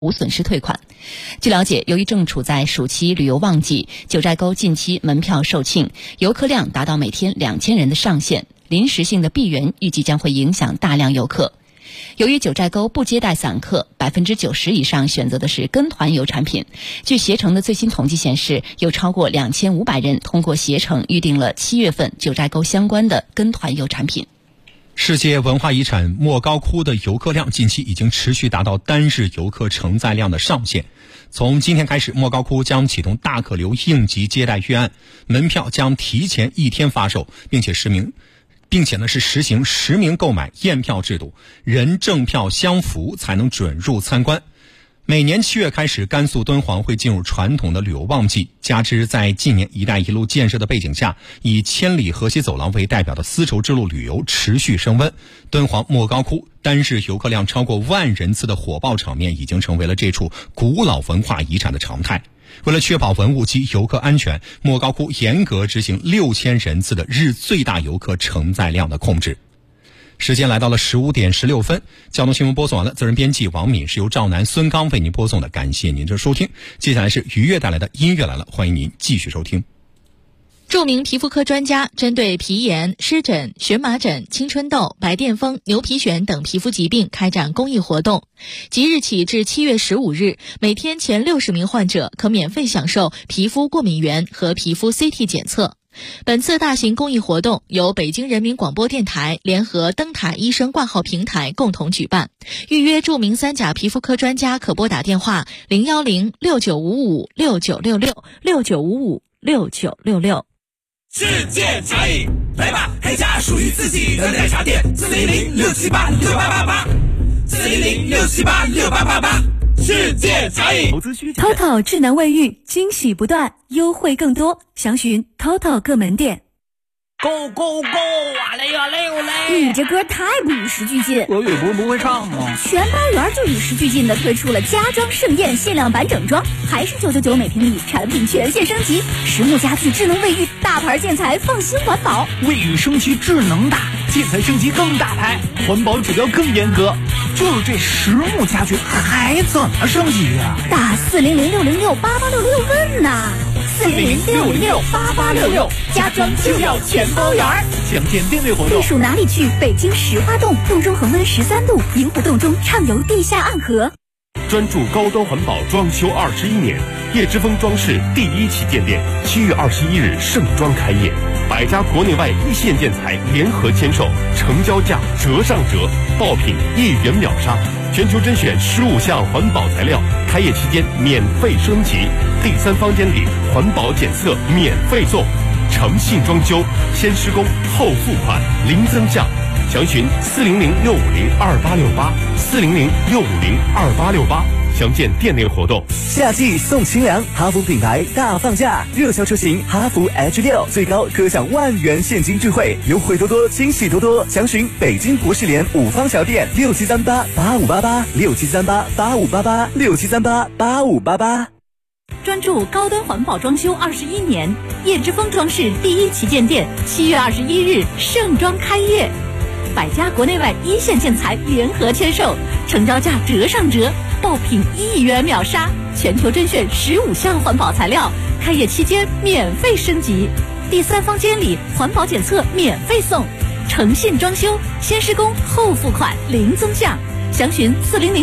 无损失退款。据了解，由于正处在暑期旅游旺季，九寨沟近期门票售罄，游客量达到每天2000人的上限，临时性的闭园预计将会影响大量游客。由于九寨沟不接待散客，90%以上选择的是跟团游产品。据携程的最新统计显示，有超过2500人通过携程预订了7月份九寨沟相关的跟团游产品。 世界文化遗产莫高窟的游客量近期已经持续达到单日游客承载量的上限。从今天开始，莫高窟将启动大客流应急接待预案，门票将提前1天发售，并且是实行实名购买验票制度，人证票相符才能准入参观。每年7月开始，甘肃敦煌会进入传统的旅游旺季，加之在近年“一带一路”建设的背景下，以千里河西走廊为代表的丝绸之路旅游持续升温。敦煌莫高窟单日游客量超过10000人次的火爆场面，已经成为了这处古老文化遗产的常态。为了确保文物及游客安全，莫高窟严格执行6000人次的日最大游客承载量的控制。时间来到了15点16分，交通新闻播送完了，责任编辑王敏，是由赵楠、孙刚为您播送的，感谢您的收听。接下来是愉悦带来的音乐来了，欢迎您继续收听。 著名皮肤科专家针对皮炎、湿疹、荨麻疹、青春痘、白癜风、牛皮癣等皮肤疾病开展公益活动。即日起至7月15日，每天前60名患者可免费享受皮肤过敏原和皮肤 CT 检测。本次大型公益活动由北京人民广播电台联合灯塔医生挂号平台共同举办。预约著名3甲皮肤科专家可拨打电话0106955696669556966。 世界茶饮，来吧，开家属于自己的奶茶店，400-678-6888，400-678-6888，世界茶饮。投资需求。 TOTO 智能卫浴，惊喜不断，优惠更多，详询 TOTO 各门店。 Go go go！ 啊嘞啊嘞哦嘞！ 你这歌太不与时俱进。 我语不会唱吗？ 全班园就与时俱进的推出了家装盛宴限量版整装，还是999每平米，产品全线升级，实木家具、智能卫浴，大牌建材，放心环保。 卫浴升级智能大，建材升级更大牌，环保指标更严格。就是这实木家具还怎么升级啊？ 打400-606-8866问呐，400-606-8866，家装就要全包圆。 详见店内活动。 避暑哪里去？北京石花洞，洞中恒温13度，银湖洞中畅游地下暗河。 专注高端环保装修21年，叶之峰装饰第1旗舰店7月21日盛装开业，100家国内外一线建材联合签售，成交价折上折，爆品1元秒杀，全球甄选15项环保材料，开业期间免费升级，第3房间里环保检测免费送，诚信装修，先施工后付款，零增价。详询400-650-2868，400-650-2868，详见店内活动。 夏季送清凉，哈弗品牌大放价，热销车型哈弗 H6，最高可享10000元现金智慧，优惠多多，惊喜多多。详询北京国士联5方小店，6738-8588，6738-8588，6738-8588。 专注高端环保装修21年，叶之峰装饰第1旗舰店7月21日盛装开业，100家国内外一线建材联合签售，成交价折上折，爆品1元秒杀，全球甄选15项环保材料，开业期间免费升级，第3房间里环保检测免费送，诚信装修，先施工后付款，零增价。详询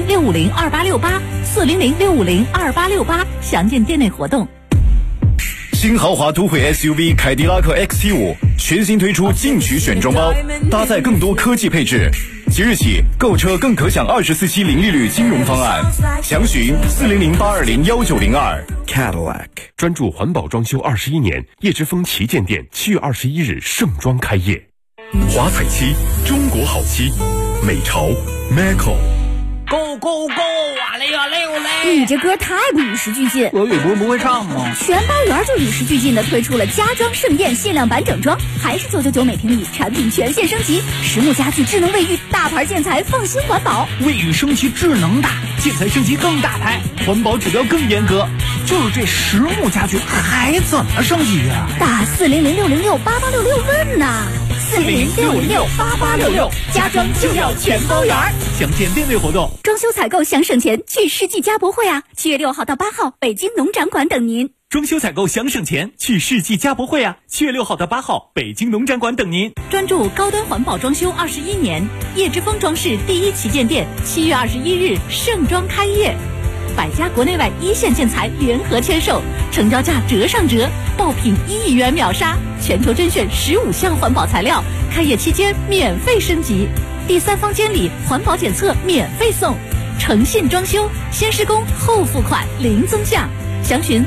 400-650-2868，400-650-2868，详见店内活动。 新豪华都会 SUV 凯迪拉克 XT5 全新推出进取选装包，搭载更多科技配置。即日起购车更可享24期零利率金融方案，详询400-820-1902。 Cadillac 专注环保装修21年，叶之峰旗舰店7月21日盛装开业。 华彩漆，中国好漆，美潮 Macco。 Go go go！ 啊嘞啊嘞哦嘞！ 你这歌太不与时俱进。 我语不会唱吗？ 全班园就与时俱进的推出了家装盛宴限量版整装，还是999每平米，产品全线升级，实木家具、智能卫浴，大牌建材，放心环保。 卫浴升级智能大，建材升级更大牌，环保指标更严格。就是这实木家具还怎么升级啊？ 打400-606-8866问呐 ，400-656-8866，家装就要全包圆。 详见店内活动。 装修采购想省钱，去世纪家博会啊！7月6号到8号，北京农展馆等您。 装修采购想省钱，去世纪家博会啊！7月6号到8号，北京农展馆等您。 专注高端环保装修21年，叶之峰装饰第一旗舰店7月21日盛装开业，百家国内外一线建材联合签售，成交价折上折，爆品1亿元秒杀，全球甄选15项环保材料，开业期间免费升级，第3方监理环保检测免费送，诚信装修，先施工后付款零增项。详询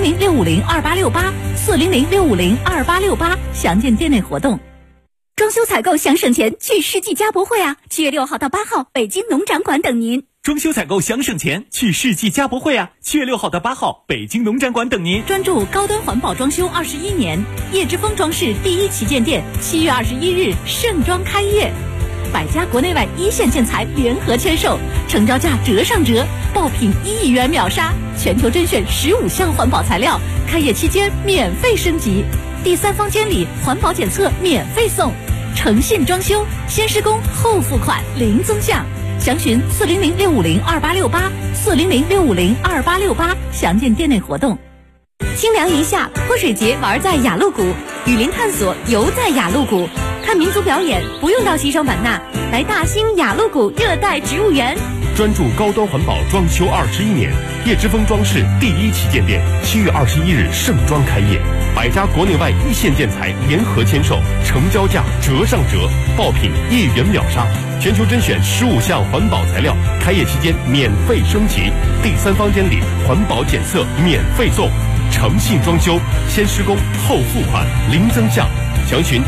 400-650-2868，400-650-2868，详见店内活动。装修采购想省钱，去世纪家博会啊！7月6号到8号，北京农展馆等您。 装修采购想省钱，去世纪家博会啊！7月6号到8号，北京农展馆等您。 专注高端环保装修21年，叶之峰装饰第一旗舰店7月21日盛装开业，百家国内外一线建材联合签售，成交价折上折，爆品1亿元秒杀，全球甄选15项环保材料，开业期间免费升级，第3方监理环保检测免费送，诚信装修，先施工后付款零增项。详询400-650-2868，400-650-2868，详见店内活动。清凉一夏，泼水节玩在雅鹿谷，雨林探索游在雅鹿谷，看民族表演不用到西双版纳，来大兴雅鹿谷热带植物园。 专注高端环保装修21年，叶之峰装饰第一旗舰店7月21日盛装开业，百家国内外一线建材联合签售，成交价折上折，爆品1亿元秒杀，全球甄选15项环保材料，开业期间免费升级，第3方监理环保检测免费送，诚信装修，先施工后付款零增项。详询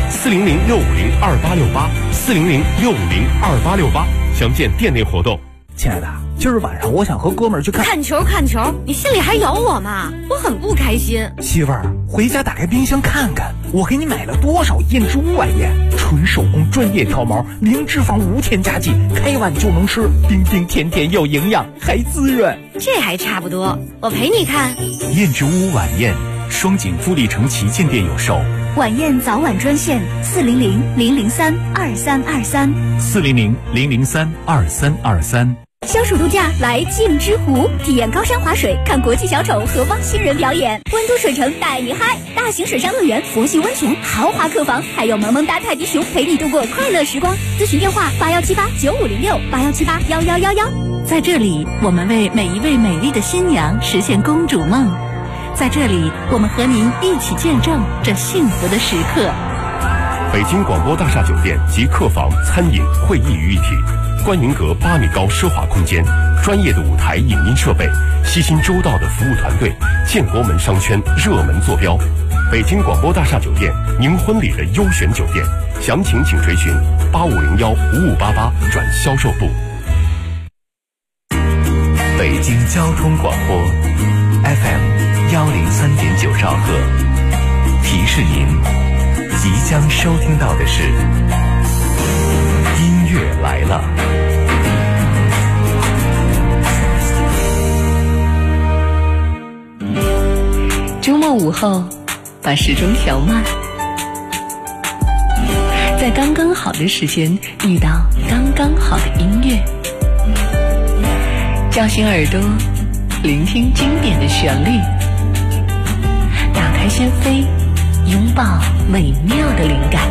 400-650-2868，400-650-2868，详见店内活动。 亲爱的，今儿晚上我想和哥们儿去看球，你心里还有我吗？我很不开心。 媳妇儿，回家打开冰箱看看，我给你买了多少燕之屋晚宴，纯手工专业挑毛，零脂肪无添加剂，开碗就能吃，冰冰甜甜又营养，还滋润。 这还差不多，我陪你看。 燕之屋晚宴，双井富力城旗舰店有售。 晚宴早晚专线400-003-2323，400-003-2323。消暑度假来镜之湖，体验高山滑水，看国际小丑和汪星人表演。温都水城带你嗨，大型水上乐园、佛系温泉、豪华客房，还有萌萌哒泰迪熊陪你度过快乐时光。咨询电话81789506，81781111。在这里，我们为每一位美丽的新娘实现公主梦。在这里，我们和您一起见证这幸福的时刻。 北京广播大厦酒店集客房、餐饮、会议于一体，观云阁8米高奢华空间，专业的舞台影音设备，悉心周到的服务团队，建国门商圈热门坐标。北京广播大厦酒店，您婚礼的优选酒店，详情请垂询8501-5588转销售部。 北京交通广播 FM103.9兆赫，提示您即将收听到的是音乐来了。 周末午后，把时钟调慢，在刚刚好的时间遇到刚刚好的音乐，叫醒耳朵，聆听经典的旋律，打开心扉，拥抱美妙的灵感，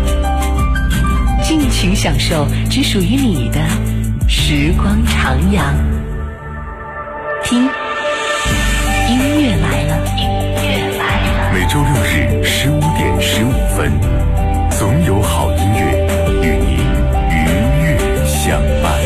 尽情享受只属于你的时光徜徉。听，音乐来了，音乐来了。 每周6日15点15分，总有好音乐与您愉悦相伴。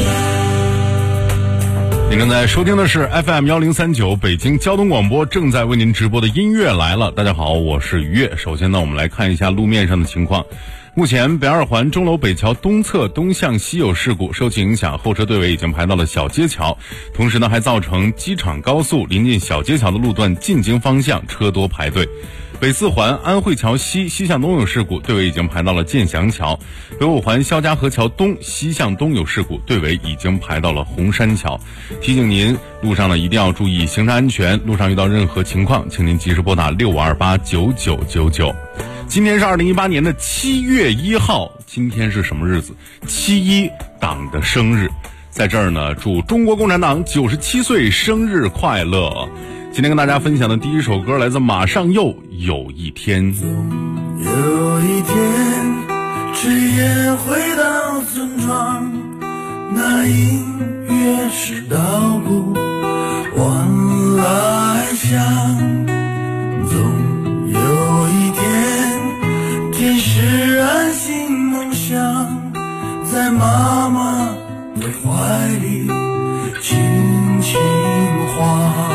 您正在收听的是 FM1039 北京交通广播正在为您直播的音乐来了。大家好，我是于悦。首先呢，我们来看一下路面上的情况。目前北二环钟楼北桥东侧东向西有事故，受其影响，后车队尾已经排到了小街桥，同时呢还造成机场高速临近小街桥的路段进京方向车多排队。北四环安慧桥西西向东有事故，队尾已经排到了建祥桥。北五环肖家河桥东西向东有事故，队尾已经排到了红山桥。提醒您路上呢一定要注意行车安全，路上遇到任何情况请您及时拨打65289999。 今天是2018年的7月1号，今天是什么日子？7·1党的生日。在这儿呢，祝中国共产党97岁生日快乐。今天跟大家分享的第一首歌来自马上又有一天。 有一天炊烟回到村庄，那音乐是稻谷往来响，总有一天天使安心梦想，在妈妈的怀里轻轻晃。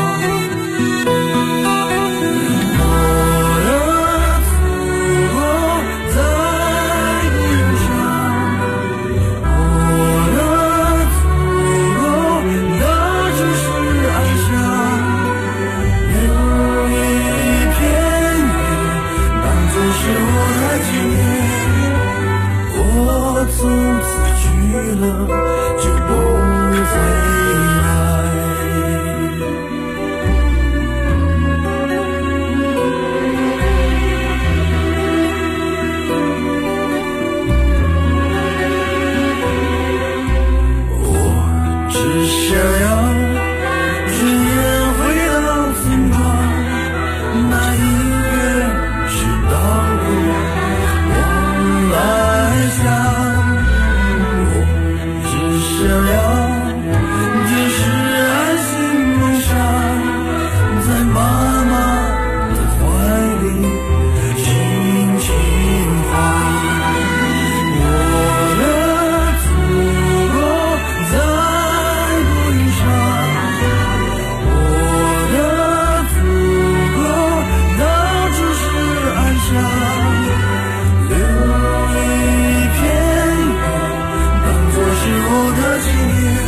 从此去了就不回来。我只想要炊烟回到村庄，那音乐是稻谷往来响。想要天使安心梦想，在妈妈的怀里轻轻晃。我的祖国在不云上，我的祖国到处是安详，留一片云当作是我的纪念。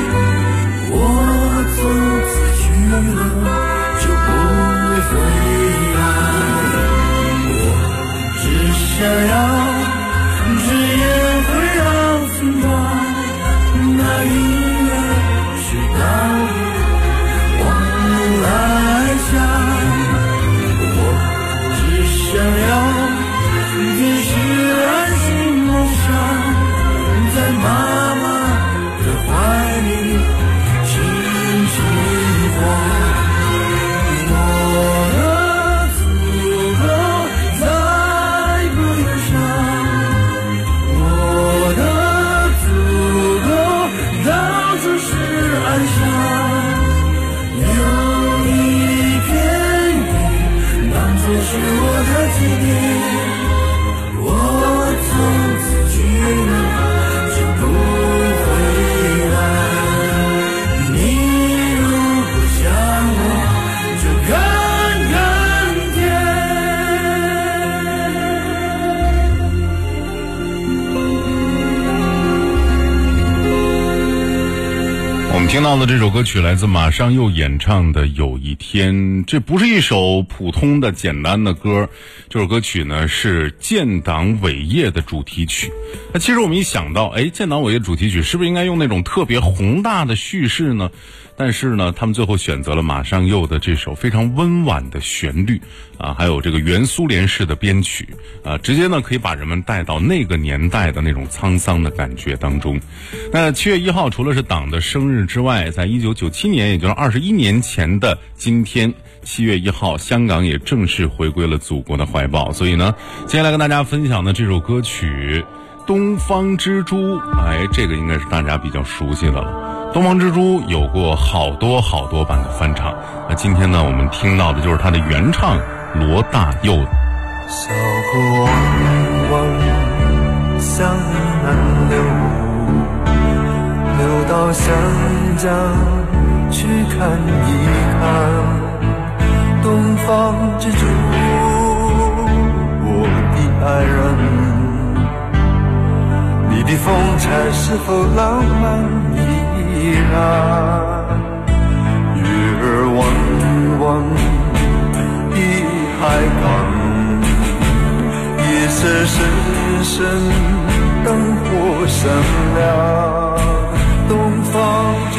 我从此去了就不回来。我只想要炊烟回到村庄，那音乐是稻谷往来响。我只想要天使安心梦想，在妈妈的怀里轻轻晃。我的祖国在不远上，我的祖国到处是安详，有一片云当作是我的纪念。我从此去了就不回来，你如果想我就看看我们听到的这首歌曲来自马上又演唱的《有一天》，这不是一首普通的简单的歌，这首歌曲呢是建党伟业的主题曲。那其实我们一想到，建党伟业主题曲是不是应该用那种特别宏大的叙事呢？但是呢，他们最后选择了马上又的这首非常温婉的旋律啊，还有这个原苏联式的编曲啊，直接呢可以把人们带到那个年代的那种沧桑的感觉当中。那7月1号除了是党的生日之外，在1997年，也就是21年前的今天7月1号，香港也正式回归了祖国的怀抱。所以呢，接下来跟大家分享的这首歌曲《东方之珠》，这个应该是大家比较熟悉的了。东方之珠有过好多版的翻唱，那今天呢我们听到的就是它的原唱罗大佑的。 小河汪汪向南流，流到湘江去看一看，东方之珠我的爱人，你的风采是否浪漫依然？月儿弯弯的海港，夜色深深，灯火闪亮，东方之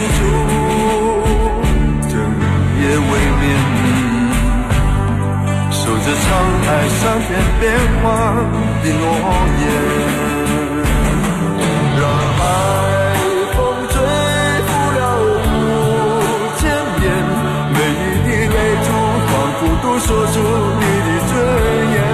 珠正夜未眠，守着沧海桑改变变幻的诺言。让海风吹拂了5000年，每一滴泪珠仿佛都说出你的尊严。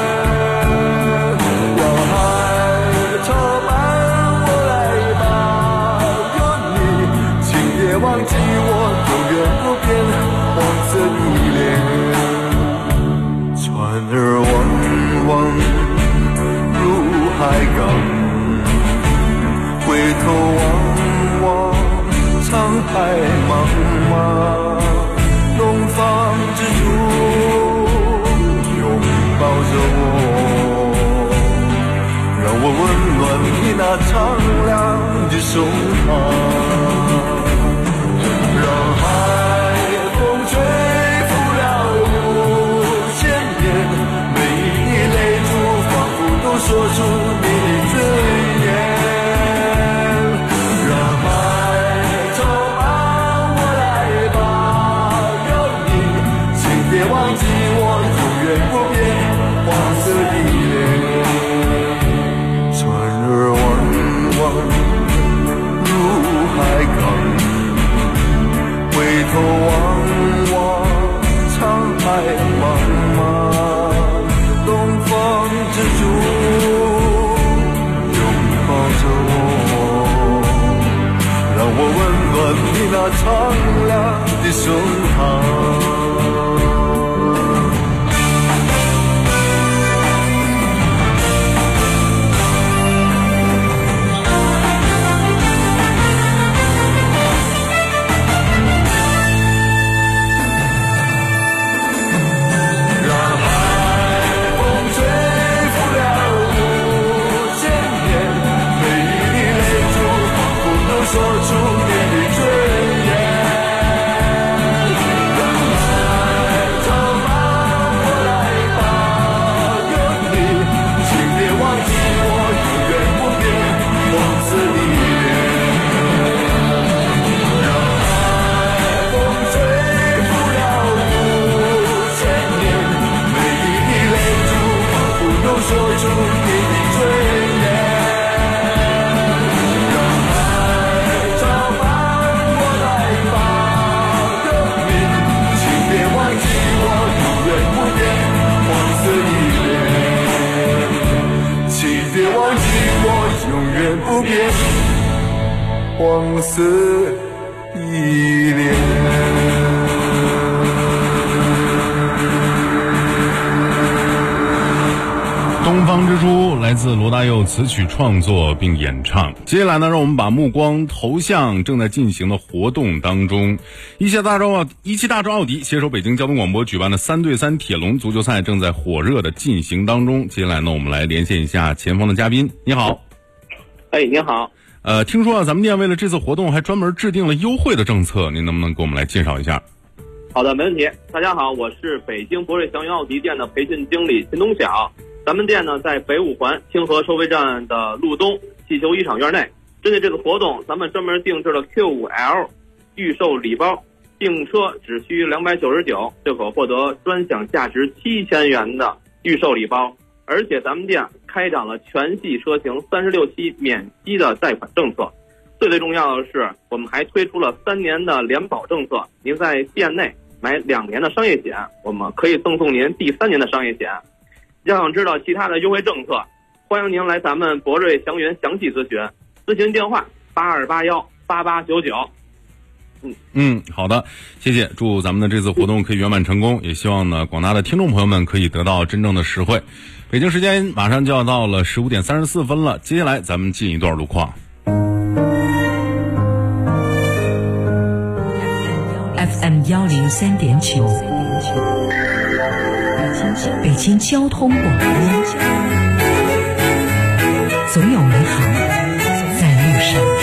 让海潮伴我来吧，有你，请别忘记我永远不变黄色的脸。船儿汪汪入海港，回头望望沧海茫茫，东方之珠拥抱着我，让我温暖你那苍凉的手掌。让海风吹拂了5000年，每一滴泪珠仿佛都说出你的尊严。别忘记我永远不变黄色的脸。船儿汪汪入海港，回头望望沧海茫茫，东方之珠拥抱着我，让我温暖你那苍凉的手掌。说出你的尊严，让海潮伴我来吧，有你，请别忘记我永远不变黄色的脸。让海风吹拂了5000年，每一滴泪珠仿佛都说出你的尊严。别忘记我永远不变黄色的脸。 东方之珠来自罗大佑词曲创作并演唱。接下来呢，让我们把目光投向正在进行的活动当中。一汽大众奥迪携手北京交通广播举办的3对3铁笼足球赛正在火热的进行当中。接下来呢，我们来连线一下前方的嘉宾。你好。 你好。 听说咱们店为了这次活动还专门制定了优惠的政策，您能不能给我们来介绍一下？ 好的，没问题。大家好，我是北京博瑞祥云奥迪店的培训经理秦东晓。咱们店呢在北5环清河收费站的路东气球1场院内。针对这个活动，咱们专门定制了 Q5L 预售礼包，订车只需299就可获得专享价值7000元的预售礼包。而且咱们店开展了全系车型36期免息的贷款政策。最重要的是，我们还推出了3年的联保政策。您在店内买2年的商业险，我们可以赠送您第3年的商业险。要想知道其他的优惠政策，欢迎您来咱们博瑞祥云详细咨询，咨询电话82818899。 好的，谢谢。祝咱们的这次活动可以圆满成功，也希望呢广大的听众朋友们可以得到真正的实惠。北京时间马上就要到了15点34分了，接下来咱们进一段路况。 FM 103.9，北京交通广播，总有美好在路上。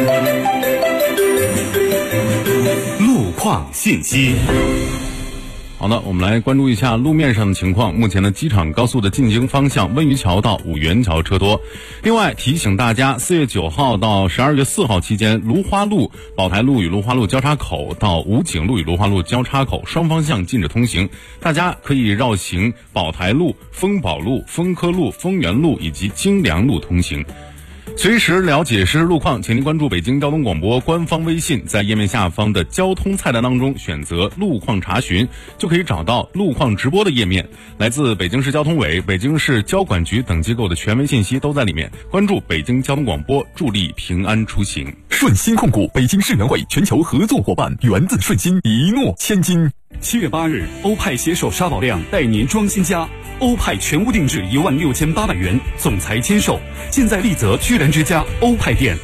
路况信息。 好的，我们来关注一下路面上的情况。目前呢，机场高速的进京方向温榆桥到五元桥车多。另外提醒大家，4月9号到12月4号期间，芦花路、宝台路与芦花路交叉口到武警路与芦花路交叉口双方向禁止通行，大家可以绕行宝台路、丰宝路、丰科路、丰源路以及京良路通行。随时了解实时路况，请您关注北京交通广播官方微信，在页面下方的交通菜单当中选择路况查询，就可以找到路况直播的页面。来自北京市交通委、北京市交管局等机构的权威信息都在里面。关注北京交通广播，助力平安出行。 顺心控股北京世园会全球合作伙伴，源自顺心，一诺千金。 7月8日，欧派携手沙宝亮带您装新家。欧派全屋定制16800元，总裁签售，现在丽泽居然之家欧派店。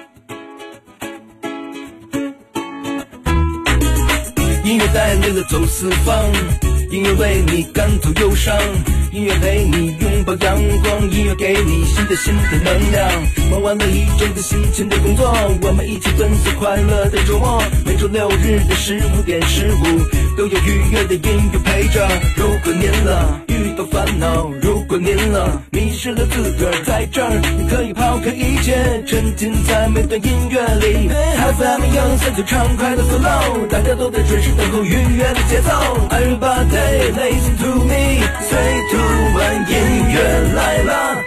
音乐带领了走四方，音乐为你赶走忧伤，音乐陪你拥抱阳光，音乐给你新的能量。忙完了一周的辛勤的工作，我们一起奔走快乐的周末。每周6日的15点15，都有愉悦的音乐陪着。如果您了遇到烦恼，如果您了迷失了自个儿，在这儿你可以抛开一切，沉浸在每段音乐里。FM103就畅快的 flow， 大家都在准时等候愉悦的节奏。Everybody listen to me， 3、2、1，音乐来了。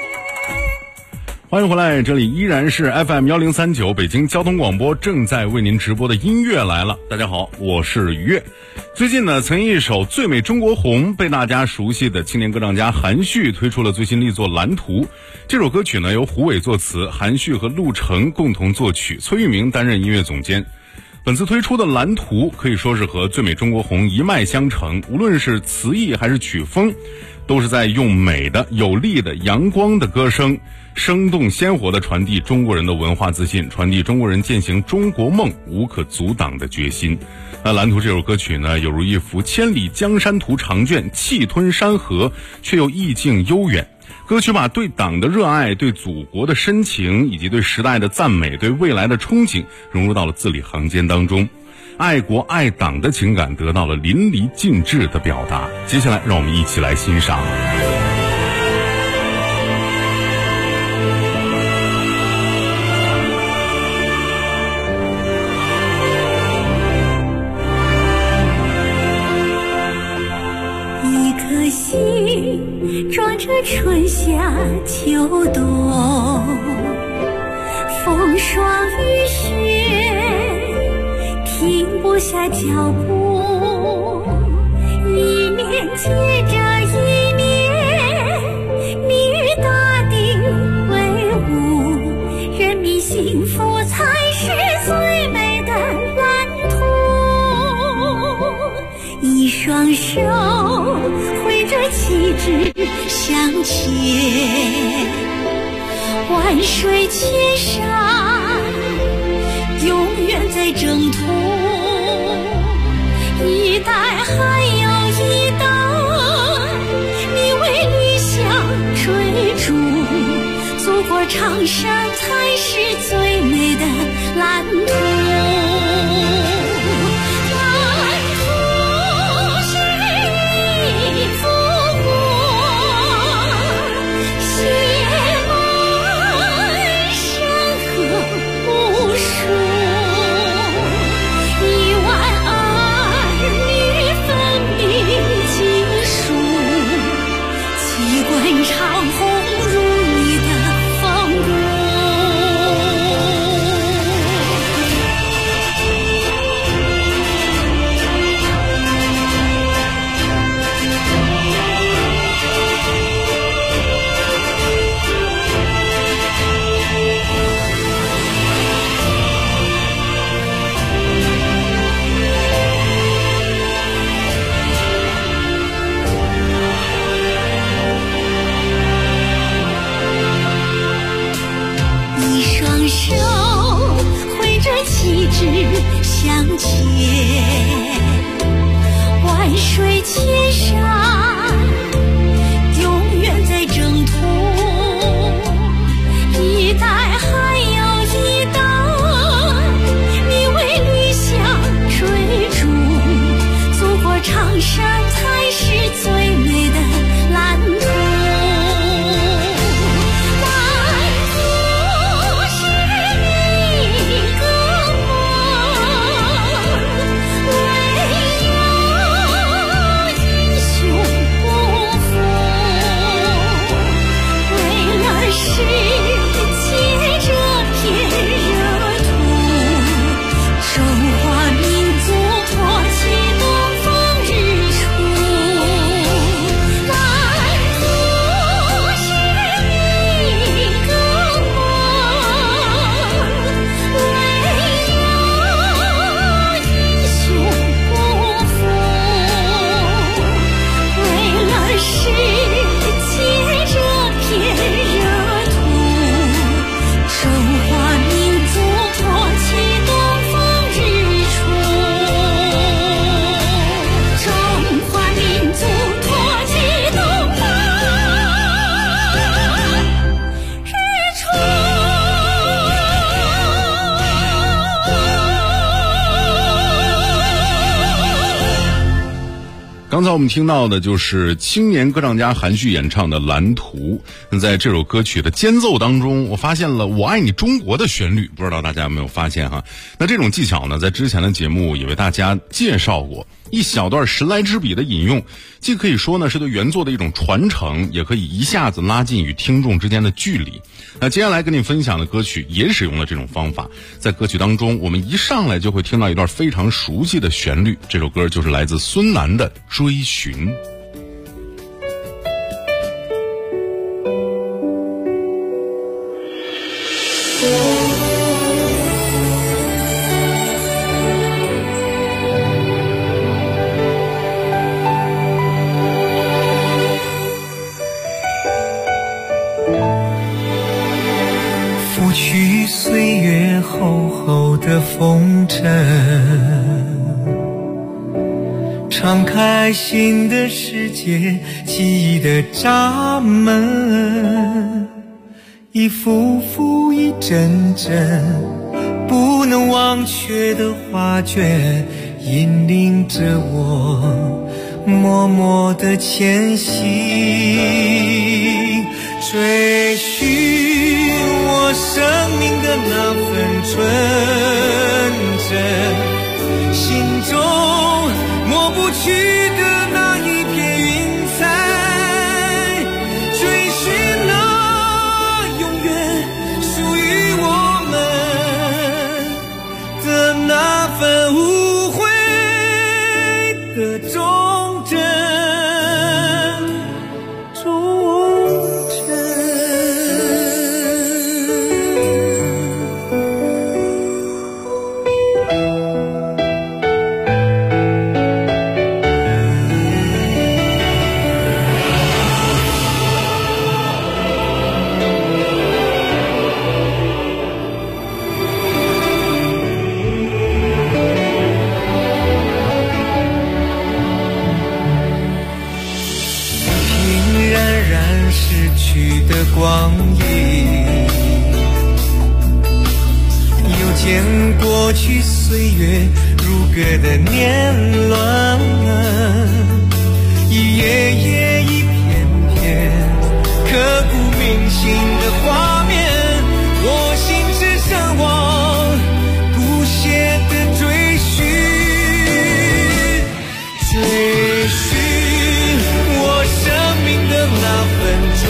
欢迎回来，这里依然是 FM1039 北京交通广播正在为您直播的音乐来了。大家好，我是于越。最近呢，曾一首《最美中国红》被大家熟悉的青年歌唱家韩旭推出了最新力作《蓝图》。这首歌曲呢由胡伟作词，韩旭和陆程共同作曲，崔玉明担任音乐总监。本次推出的《蓝图》可以说是和《最美中国红》一脉相承，无论是词意还是曲风，都是在用美的、有力的、阳光的歌声，生动鲜活地传递中国人的文化自信，传递中国人践行中国梦无可阻挡的决心。那《蓝图》这首歌曲呢，有如一幅千里江山图长卷，气吞山河，却又意境悠远。歌曲把对党的热爱、对祖国的深情，以及对时代的赞美、对未来的憧憬融入到了字里行间当中，爱国爱党的情感得到了淋漓尽致的表达。接下来让我们一起来欣赏。 一颗心装着春夏秋冬，风霜雨雪停不下脚步，一年接着一年，你与大地为伍，人民幸福才是最美的蓝图。一双手挥着旗帜向前，万水千山永远在征途，一代还有一代，你为理想追逐，祖国长山才是最美的蓝图。向前，万水千山永远在征途，一代还有一代，你为理想追逐，祖国长刚才我们听到的就是青年歌唱家韩旭演唱的《蓝图》。在这首歌曲的间奏当中，我发现了我爱你中国的旋律，不知道大家有没有发现哈？那这种技巧呢，在之前的节目也为大家介绍过。一小段神来之笔的引用，既可以说呢是对原作的一种传承，也可以一下子拉近与听众之间的距离。那接下来跟你分享的歌曲也使用了这种方法。在歌曲当中，我们一上来就会听到一段非常熟悉的旋律，这首歌就是来自孙楠的《追寻》。 拂去岁月厚厚的风尘，敞开新的世界，记忆的闸门，一幅幅一帧帧不能忘却的画卷，引领着我默默地前行，追寻我生命的那份纯真，心中抹不去的那一片云彩，追寻那永远属于我们的那份无悔的忠贞。光阴又见过去岁月如歌的年轮，一页页一片片刻骨铭心的画面，我心只向往不懈的追寻，追寻我生命的那份纯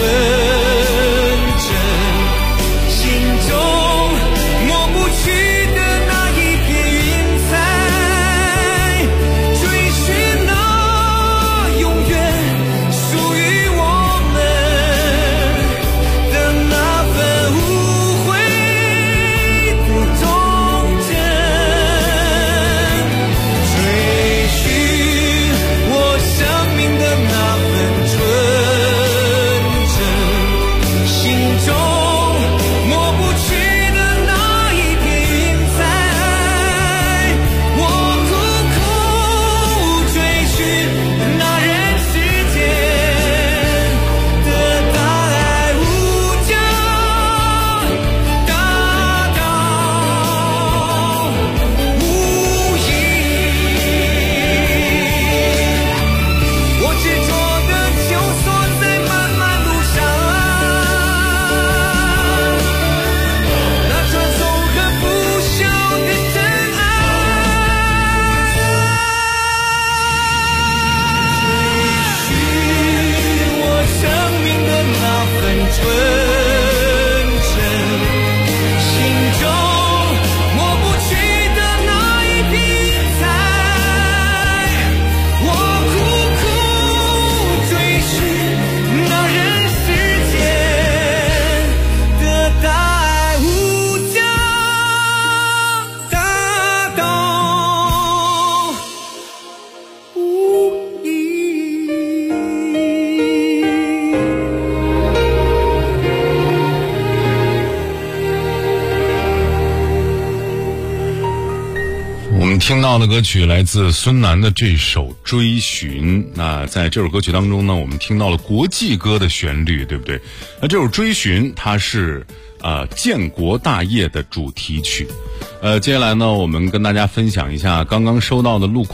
听到的歌曲来自孙楠的这首《追寻》。那在这首歌曲当中呢，我们听到了国际歌的旋律，对不对？那这首《追寻》它是建国大业的主题曲。接下来呢，我们跟大家分享一下刚刚收到的路况。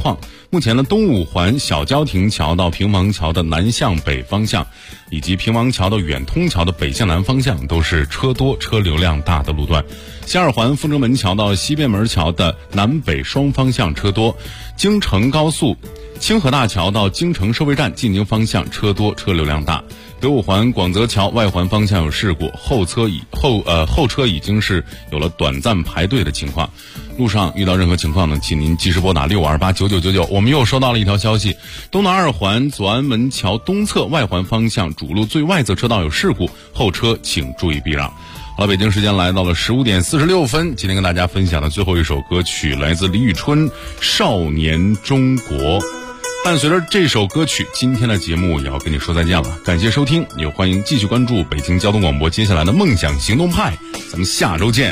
目前呢，东五环小郊亭桥到平王桥的南向北方向，以及平王桥到远通桥的北向南方向都是车多车流量大的路段。西二环阜成门桥到西便门桥的南北双方向车多。京承高速清河大桥到京承收费站进京方向车多车流量大。北五环广泽桥外环方向有事故，后车已经是有了短暂排队的情况。路上遇到任何情况呢，请您及时拨打65289999。我们又收到了一条消息，东南二环左安门桥东侧外环方向主路最外侧车道有事故，后车请注意避让。好了，北京时间来到了15点46分，今天跟大家分享的最后一首歌曲来自李宇春《少年中国》。伴随着这首歌曲，今天的节目也要跟你说再见了。感谢收听，也欢迎继续关注北京交通广播接下来的梦想行动派，咱们下周见。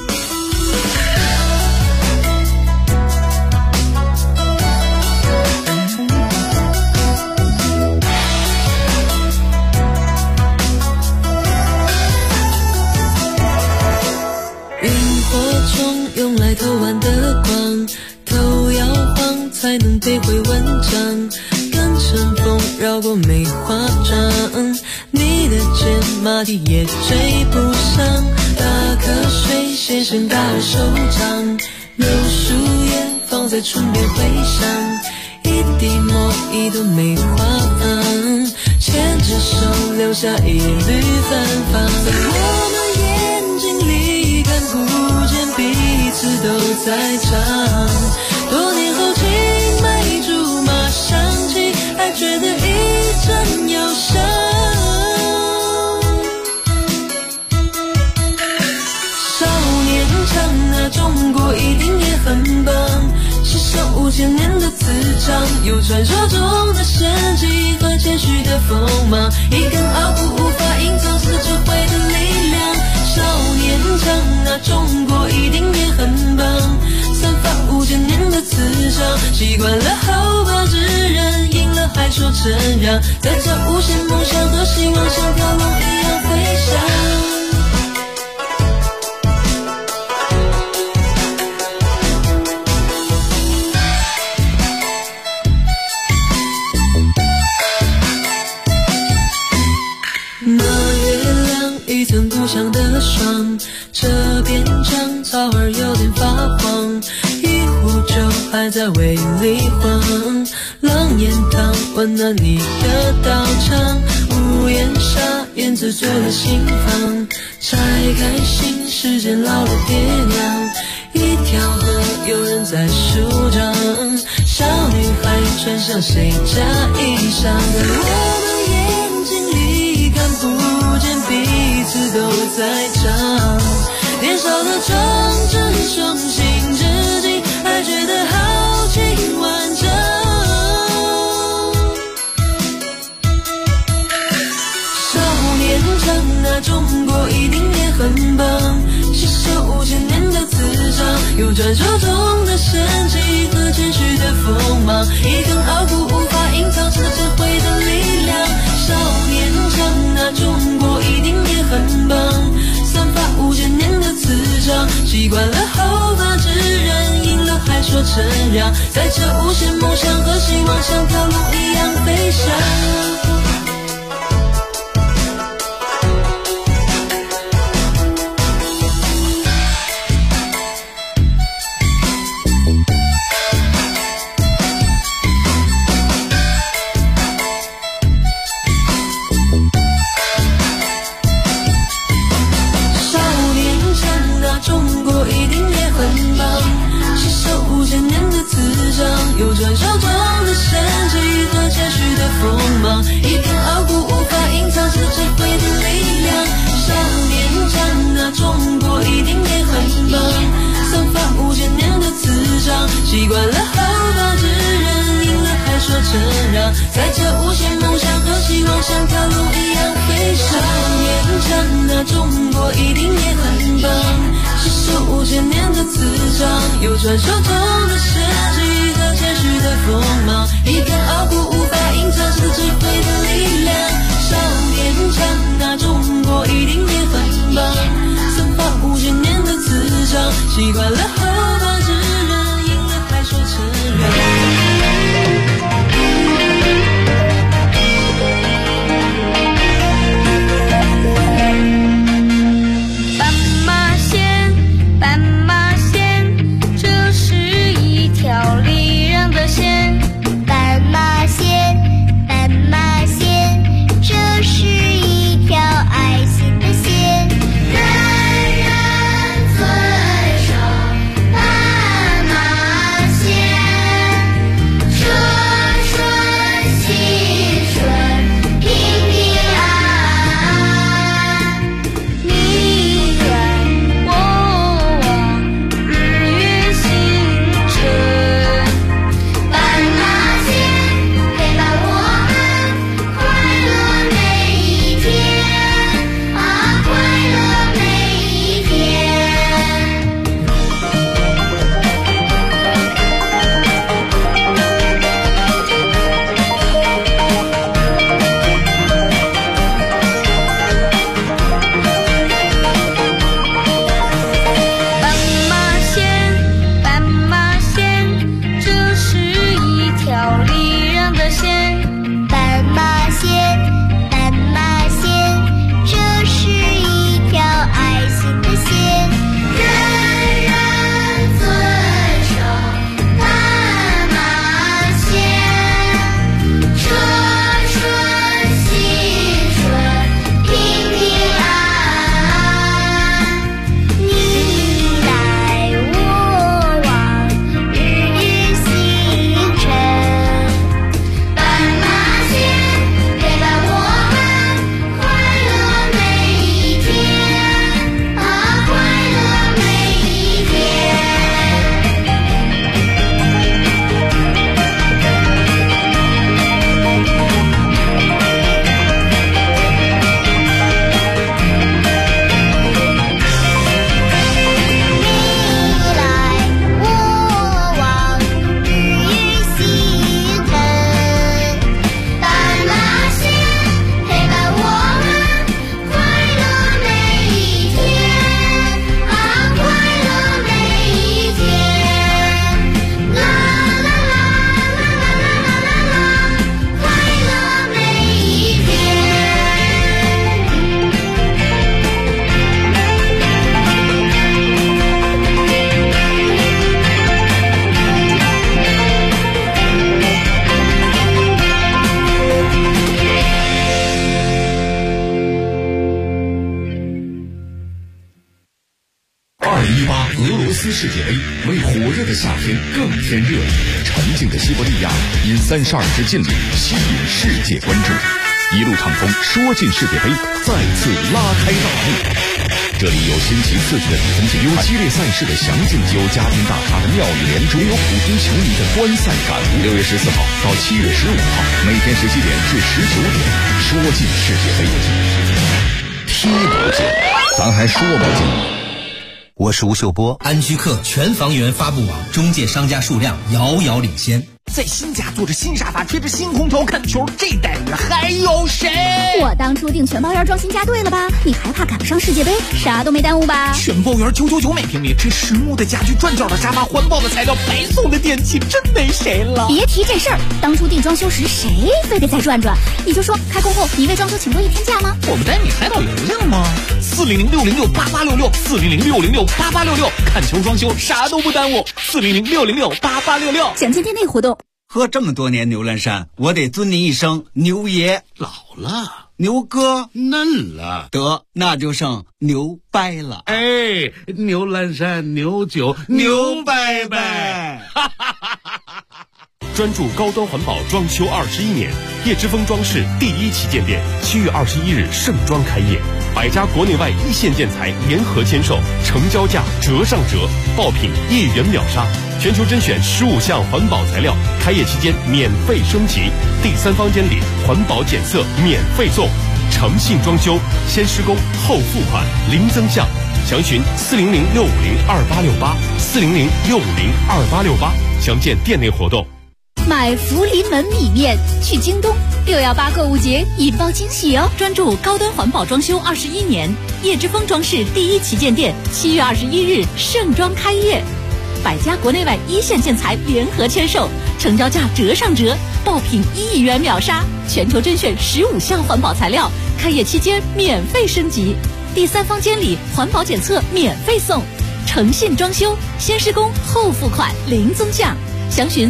萤火虫用来偷玩的光，头摇晃才能背会文章，跟晨风绕过梅花桩，你的肩马蹄也追不上，打瞌睡先生大而手掌，留树叶放在唇边回响，一滴墨一朵梅花芳，牵着手留下一缕芬芳，在我们眼睛里看不见彼此都在唱，多年后青梅竹马想起，还觉得一阵忧伤。少年唱啊，中国一定也很棒，是上5000年的磁场，有传说中的神迹和谦虚的锋芒，一根傲骨无法隐藏是智慧的力量。少年唱啊，中国一定也很棒，散发5000年的磁场，习惯了后发制人，赢了还说承让，在这无限梦想和希望像条龙一样飞翔。一层故乡的霜，这边长草儿有点发黄，一壶酒还在胃里晃，狼烟汤温暖你的道场，屋檐下燕子做了心房，拆开心时间老了爹娘，一条河有人在舒张，小女孩穿上谁家衣裳，在我们眼睛里看不见彼此都在唱，年少的纯真雄心至今还觉得豪情万丈。少年唱啊，中国一定也很棒，吸收5000年的磁场，有传说中的神迹和谦虚的锋芒，一根傲骨无法隐藏是智慧的力量。少年唱啊，中国一定也很棒，散发5000年的磁场，习惯了后发制人，赢了还说承让，在这无限梦想和希望像条龙一样飞翔。有传说中的神迹和谦虚的锋芒，一片傲骨无法隐藏是智慧的力量。少年唱啊，中国一定也很棒，散发5000年的磁场，习惯了后发制人，赢了还说承让，在这无限梦想和希望像条龙一样飞翔。少年唱啊，中国一定也很棒，吸收5000年的磁场，有传说中的神迹和谦虚的锋芒，一片傲骨无法隐藏是智慧的力量。少年唱啊，中国一定也很棒，散发5000年的磁场，习惯了后发制人，赢了还说承让。 斯世界杯为火热的夏天更添热力，沉静的西伯利亚因32支劲旅吸引世界关注，一路畅通说进世界杯再次拉开大幕。这里有新奇刺激的比分竞赛，有激烈赛事的详尽，有家庭大咖的妙语连珠，也有普通球迷的观赛感悟。6月14号到7月15号，每天17点至19点，说进世界杯，踢不进，咱还说不进。 我是吴秀波，安居客全房源发布网中介商家数量遥遥领先。 在新家坐着新沙发，吹着新空调看球，这待遇还有谁？ 我当初订全包园装新家对了吧？你还怕赶不上世界杯？啥都没耽误吧？ 全包园999每平米，这实木的家具、转角的沙发、环保的材料、白送的电器，真没谁了。 别提这事儿，当初订装修时谁非得再转转？你就说开工后你为装修请过1天假吗？ 我们带你海岛游去了吗？400-606-8866，400-606-8866，看球装修啥都不耽误。400-606-8866， 详见店内活动。 喝这么多年牛栏山，我得尊您一声牛爷。 老了， 牛哥嫩了， 得那就剩牛掰了。 哎，牛栏山牛酒牛掰掰。 专注高端环保装修21年，叶之峰装饰第1旗舰店7月21日盛装开业，100家国内外一线建材联合签售，成交价折上折，爆品1元秒杀，全球甄选15项环保材料，开业期间免费升级，第3方监理环保检测免费送，诚信装修，先施工后付款，零增项，详询400-650-2868，400-650-2868，详见店内活动。 买福临门米面去京东，618购物节引爆惊喜哦！ 专注高端环保装修21年，叶之峰装饰第1旗舰店7月21日盛装开业，100家国内外一线建材联合签售，成交价折上折，爆品1亿元秒杀，全球甄选15项环保材料，开业期间免费升级，第3方监理环保检测免费送，诚信装修，先施工后付款，零增项。详询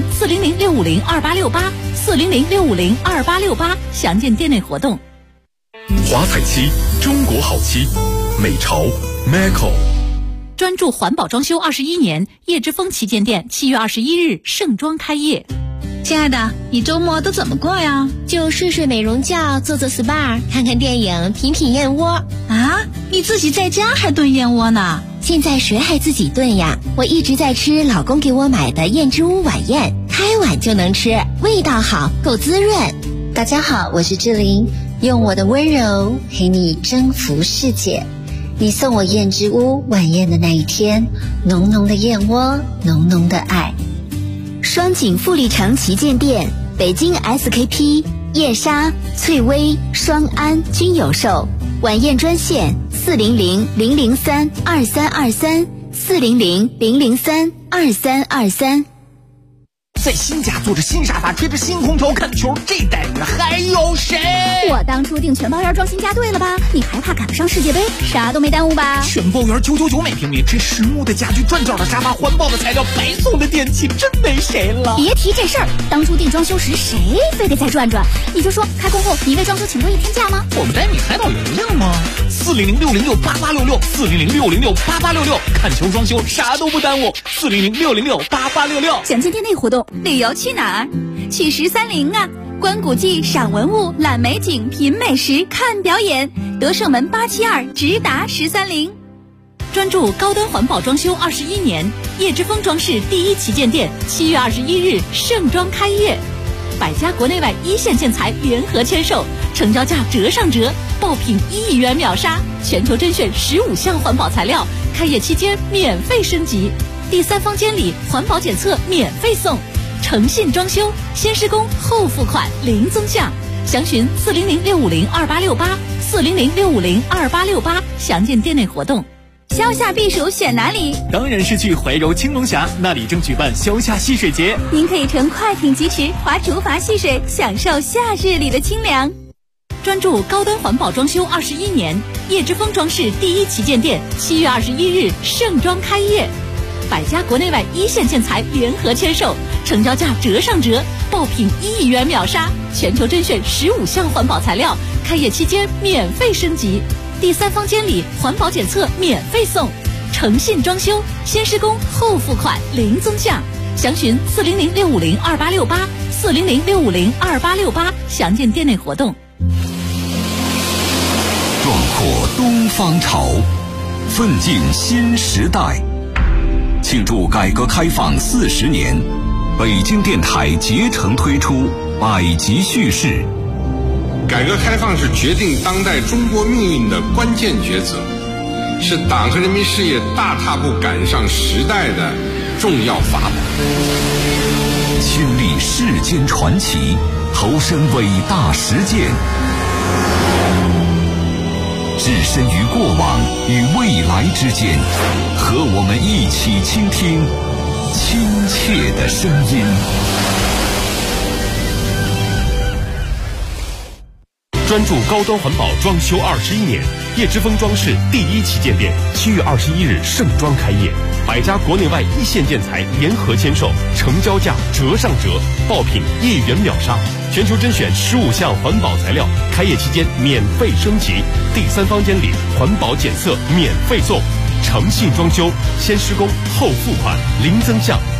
400-650-2868，400-650-2868，详见店内活动。 华彩漆，中国好漆，美潮 Maco。 专注环保装修21年，叶之峰旗舰店7月21日盛装开业。 亲爱的，你周末都怎么过呀？ 就睡睡美容觉，做做 SPA， 看看电影，品品燕窝。 啊，你自己在家还炖燕窝呢？ 现在谁还自己炖呀？我一直在吃老公给我买的燕之屋晚宴，开碗就能吃，味道好，够滋润。大家好，我是志玲，用我的温柔陪你征服世界。你送我燕之屋晚宴的那一天，浓浓的燕窝，浓浓的爱。 双井富力城旗舰店，北京 SKP、燕莎、翠微、双安均有售。晚宴专线400-003-2323，400-003-2323。 在新家坐着新沙发，吹着新空调看球，这待遇还有谁？ 我当初订全包园装新家对了吧？你还怕赶不上世界杯？啥都没耽误吧？ 全包园999每平米，这实木的家具、转角的沙发、环保的材料、白送的电器，真没谁了。 别提这事儿，当初订装修时谁非得再转转？你就说开工后你为装修请过1天假吗？ 我们带你海岛游去了吗？400-606-8866，400-650-8866，看球装修啥都不耽误。400-606-8866， 详见店内活动。旅游去哪儿？去13陵啊！观古迹、赏文物、览美景、品美食、看表演。德胜门872直达13陵。 专注高端环保装修21年，叶之峰装饰第1旗舰店7月21日盛装开业，100家国内外一线建材联合签售，成交价折上折，爆品1亿元秒杀，全球甄选15项环保材料，开业期间免费升级，第3方监理环保检测免费送，诚信装修，先施工后付款，零增项。详询400-650-2868，400-650-2868，详见店内活动。 消夏避暑选哪里？ 当然是去怀柔青龙峡，那里正举办消夏戏水节。 您可以乘快艇疾驰，划竹筏戏水，享受夏日里的清凉。 专注高端环保装修21年，叶之峰装饰第1旗舰店7月21日盛装开业，100家国内外一线建材联合签售，成交价折上折，爆品1亿元秒杀，全球甄选15项环保材料，开业期间免费升级，第3方监理环保检测免费送， 诚信装修，先施工后付款零增项。详询400-650-2868，400-650-2868，详见店内活动。 壮阔东方潮，奋进新时代。庆祝改革开放40年，北京电台竭诚推出百集叙事。 改革开放是决定当代中国命运的关键抉择，是党和人民事业大踏步赶上时代的重要法宝。 亲历世间传奇，投身伟大实践，置身于过往与未来之间，和我们一起倾听亲切的声音。 专注高端环保装修21年，叶之峰装饰第1旗舰店7月21日盛装开业，100家国内外一线建材联合签售，成交价折上折，爆品1元秒杀，全球甄选15项环保材料，开业期间免费升级，第3房间里环保检测免费送，诚信装修，先施工后付款零增项。